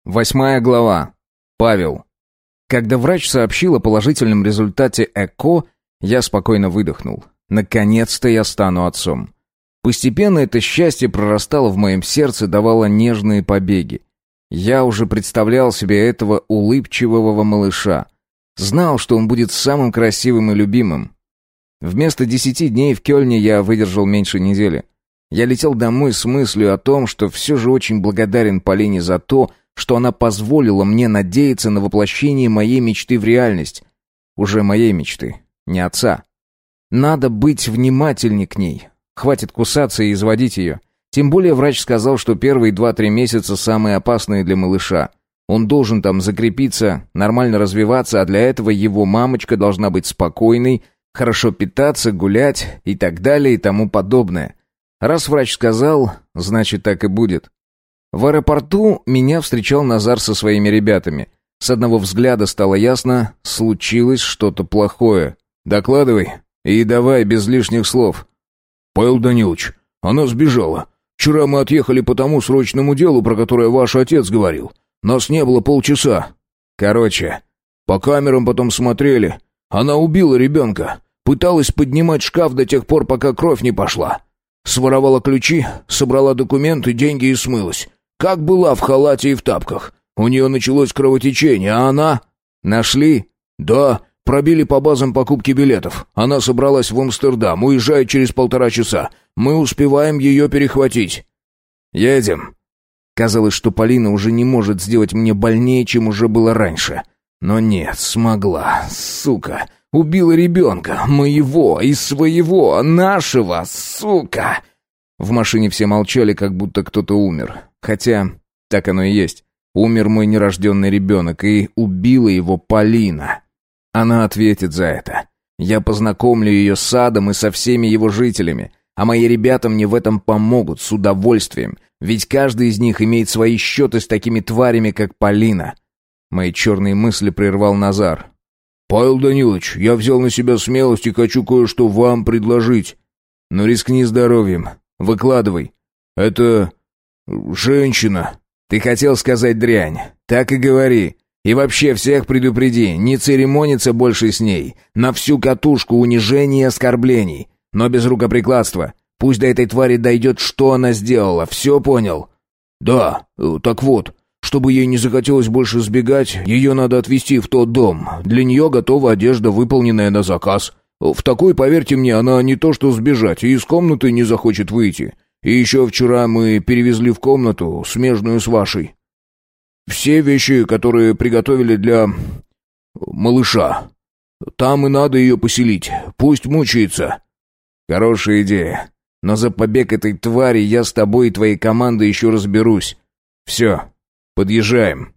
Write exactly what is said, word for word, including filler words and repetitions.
Восьмая глава. Павел. Когда врач сообщил о положительном результате ЭКО, я спокойно выдохнул. Наконец-то я стану отцом. Постепенно это счастье прорастало в моем сердце, давало нежные побеги. Я уже представлял себе этого улыбчивого малыша. Знал, что он будет самым красивым и любимым. Вместо десяти дней в Кёльне я выдержал меньше недели. Я летел домой с мыслью о том, что все же очень благодарен Полине за то, что она позволила мне надеяться на воплощение моей мечты в реальность. Уже моей мечты, не отца. Надо быть внимательней к ней. Хватит кусаться и изводить ее. Тем более врач сказал, что первые два-три месяца самые опасные для малыша. Он должен там закрепиться, нормально развиваться, а для этого его мамочка должна быть спокойной, хорошо питаться, гулять и так далее и тому подобное. Раз врач сказал, значит так и будет. В аэропорту меня встречал Назар со своими ребятами. С одного взгляда стало ясно, случилось что-то плохое. «Докладывай, и давай без лишних слов». «Павел Данилович, она сбежала. Вчера мы отъехали по тому срочному делу, про которое ваш отец говорил. Нас не было полчаса. Короче, по камерам потом смотрели. Она убила ребенка. Пыталась поднимать шкаф до тех пор, пока кровь не пошла. Своровала ключи, собрала документы, деньги и смылась. Как была в халате и в тапках. У нее началось кровотечение, а она...» «Нашли?» «Да, пробили по базам покупки билетов. Она собралась в Амстердам, уезжает через полтора часа. Мы успеваем ее перехватить». «Едем». Казалось, что Полина уже не может сделать мне больнее, чем уже было раньше. Но нет, смогла, сука. Убила ребенка, моего и своего, нашего, сука. В машине все молчали, как будто кто-то умер. Хотя, так оно и есть. Умер мой нерожденный ребенок, и убила его Полина. Она ответит за это. Я познакомлю ее с садом и со всеми его жителями. А мои ребята мне в этом помогут с удовольствием. Ведь каждый из них имеет свои счеты с такими тварями, как Полина. Мои черные мысли прервал Назар. «Павел Данилович, я взял на себя смелость и хочу кое-что вам предложить». «Ну рискни здоровьем. Выкладывай». «Это... женщина». «Ты хотел сказать дрянь. Так и говори. И вообще всех предупреди, не церемониться больше с ней. На всю катушку унижений и оскорблений. Но без рукоприкладства. Пусть до этой твари дойдет, что она сделала. Все понял?» «Да, так вот, чтобы ей не захотелось больше сбегать, ее надо отвезти в тот дом. Для нее готова одежда, выполненная на заказ. В такой, поверьте мне, она не то что сбежать, и из комнаты не захочет выйти. И еще вчера мы перевезли в комнату, смежную с вашей, все вещи, которые приготовили для... малыша. Там и надо ее поселить, пусть мучается». «Хорошая идея. Но за побег этой твари я с тобой и твоей командой еще разберусь. Все, подъезжаем».